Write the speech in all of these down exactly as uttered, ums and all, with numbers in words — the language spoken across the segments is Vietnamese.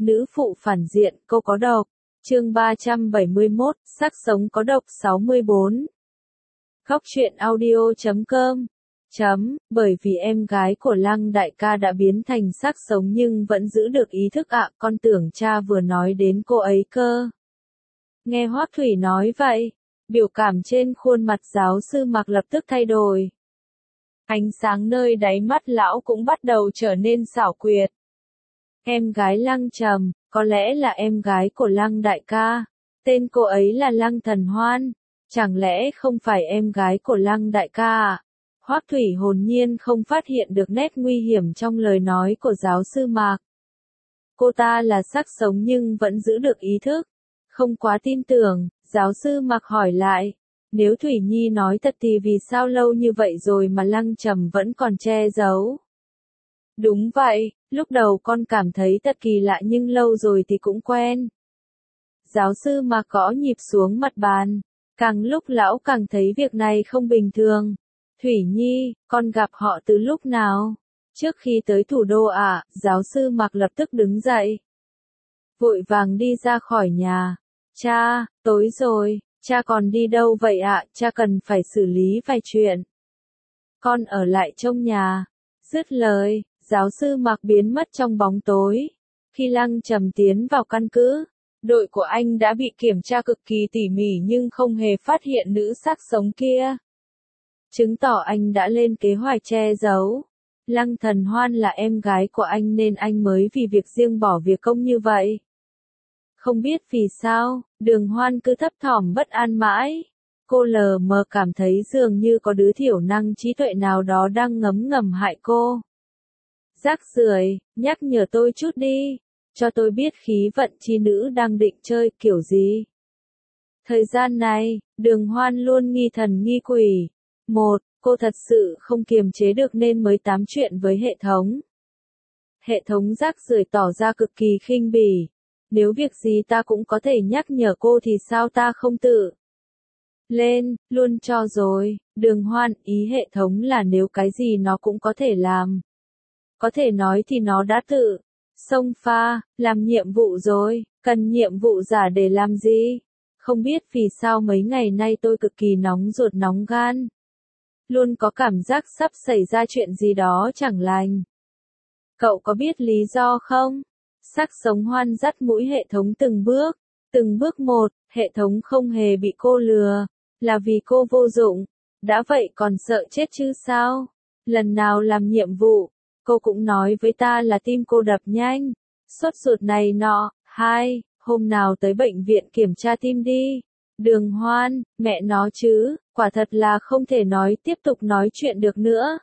Nữ phụ phản diện, cô có độc. Chương ba trăm bảy mươi mốt, sắc sống có độc sáu mươi bốn. Góc truyện audio chấm com. Chấm, bởi vì em gái của Lăng đại ca đã biến thành xác sống nhưng vẫn giữ được ý thức ạ, con tưởng cha vừa nói đến cô ấy cơ. Nghe Hoắc Thủy nói vậy, biểu cảm trên khuôn mặt giáo sư Mạc lập tức thay đổi. Ánh sáng nơi đáy mắt lão cũng bắt đầu trở nên xảo quyệt. Em gái Lăng Trầm, có lẽ là em gái của Lăng đại ca. Tên cô ấy là Lăng Thần Hoan. Chẳng lẽ không phải em gái của Lăng đại ca à? Hoắc Thủy hồn nhiên không phát hiện được nét nguy hiểm trong lời nói của giáo sư Mạc. Cô ta là xác sống nhưng vẫn giữ được ý thức. Không quá tin tưởng, giáo sư Mạc hỏi lại. Nếu Thủy Nhi nói thật thì vì sao lâu như vậy rồi mà Lăng Trầm vẫn còn che giấu? Đúng vậy, lúc đầu con cảm thấy thật kỳ lạ nhưng lâu rồi thì cũng quen. Giáo sư Mạc gõ nhịp xuống mặt bàn. Càng lúc lão càng thấy việc này không bình thường. Thủy Nhi, con gặp họ từ lúc nào? Trước khi tới thủ đô à? Giáo sư Mạc lập tức đứng dậy. Vội vàng đi ra khỏi nhà. Cha, tối rồi, cha còn đi đâu vậy ạ? Cha cần phải xử lý vài chuyện. Con ở lại trong nhà. Dứt lời, giáo sư Mạc biến mất trong bóng tối. Khi Lăng Trầm tiến vào căn cứ, đội của anh đã bị kiểm tra cực kỳ tỉ mỉ nhưng không hề phát hiện nữ xác sống kia. Chứng tỏ anh đã lên kế hoạch che giấu. Lăng Thần Hoan là em gái của anh nên anh mới vì việc riêng bỏ việc công như vậy. Không biết vì sao, Đường Hoan cứ thấp thỏm bất an mãi. Cô lờ mờ cảm thấy dường như có đứa thiểu năng trí tuệ nào đó đang ngấm ngầm hại cô. Rác rưởi, nhắc nhở tôi chút đi. Cho tôi biết khí vận chi nữ đang định chơi kiểu gì. Thời gian này, Đường Hoan luôn nghi thần nghi quỷ. Một, cô thật sự không kiềm chế được nên mới tám chuyện với hệ thống. Hệ thống rác rưởi tỏ ra cực kỳ khinh bỉ. Nếu việc gì ta cũng có thể nhắc nhở cô thì sao ta không tự lên, luôn cho rồi. Đường Hoan, ý hệ thống là nếu cái gì nó cũng có thể làm. Có thể nói thì nó đã tự xông pha, làm nhiệm vụ rồi, cần nhiệm vụ giả để làm gì? Không biết vì sao mấy ngày nay tôi cực kỳ nóng ruột nóng gan. Luôn có cảm giác sắp xảy ra chuyện gì đó chẳng lành. Cậu có biết lý do không? Xác sống Hoan dắt mũi hệ thống từng bước, từng bước một, hệ thống không hề bị cô lừa, là vì cô vô dụng. Đã vậy còn sợ chết chứ sao? Lần nào làm nhiệm vụ, cô cũng nói với ta là tim cô đập nhanh, sốt ruột này nọ. Hai, hôm nào tới bệnh viện kiểm tra tim đi. Đường Hoan, mẹ nó chứ, quả thật là không thể nói tiếp tục nói chuyện được nữa.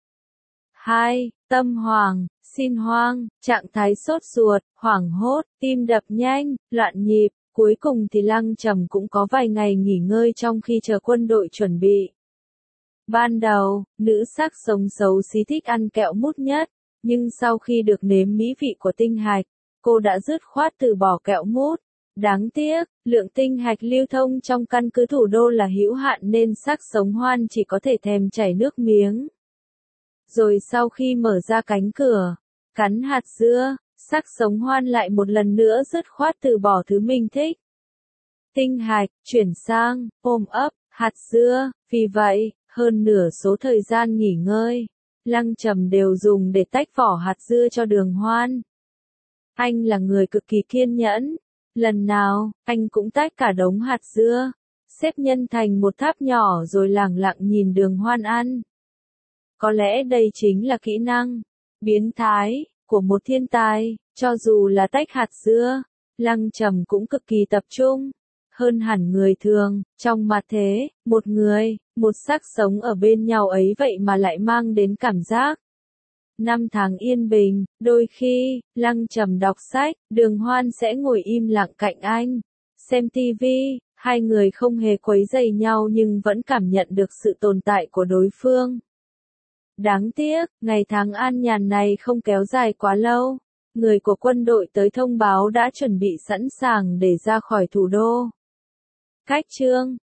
Hai, tâm hoàng, xin hoang, trạng thái sốt ruột, hoảng hốt, tim đập nhanh, loạn nhịp. Cuối cùng thì Lăng Trầm cũng có vài ngày nghỉ ngơi trong khi chờ quân đội chuẩn bị. Ban đầu, nữ xác sống xấu xí thích ăn kẹo mút nhất, nhưng sau khi được nếm mỹ vị của tinh hạch, cô đã dứt khoát từ bỏ kẹo mút. Đáng tiếc, lượng tinh hạch lưu thông trong căn cứ thủ đô là hữu hạn nên xác sống Hoan chỉ có thể thèm chảy nước miếng. Rồi sau khi mở ra cánh cửa, cắn hạt dưa, xác sống Hoan lại một lần nữa dứt khoát từ bỏ thứ mình thích. Tinh hạch, chuyển sang, ôm ấp, hạt dưa, vì vậy, hơn nửa số thời gian nghỉ ngơi, Lăng Trầm đều dùng để tách vỏ hạt dưa cho Đường Hoan. Anh là người cực kỳ kiên nhẫn. Lần nào, anh cũng tách cả đống hạt dưa, xếp nhân thành một tháp nhỏ rồi lẳng lặng nhìn Đường Hoan ăn. Có lẽ đây chính là kỹ năng biến thái của một thiên tài, cho dù là tách hạt dưa, Lăng Trầm cũng cực kỳ tập trung, hơn hẳn người thường. Trong mặt thế, một người, một xác sống ở bên nhau ấy vậy mà lại mang đến cảm giác năm tháng yên bình. Đôi khi, Lăng Trầm đọc sách, Đường Hoan sẽ ngồi im lặng cạnh anh, xem tivi, hai người không hề quấy rầy nhau nhưng vẫn cảm nhận được sự tồn tại của đối phương. Đáng tiếc, ngày tháng an nhàn này không kéo dài quá lâu. Người của quân đội tới thông báo đã chuẩn bị sẵn sàng để ra khỏi thủ đô. Cách chương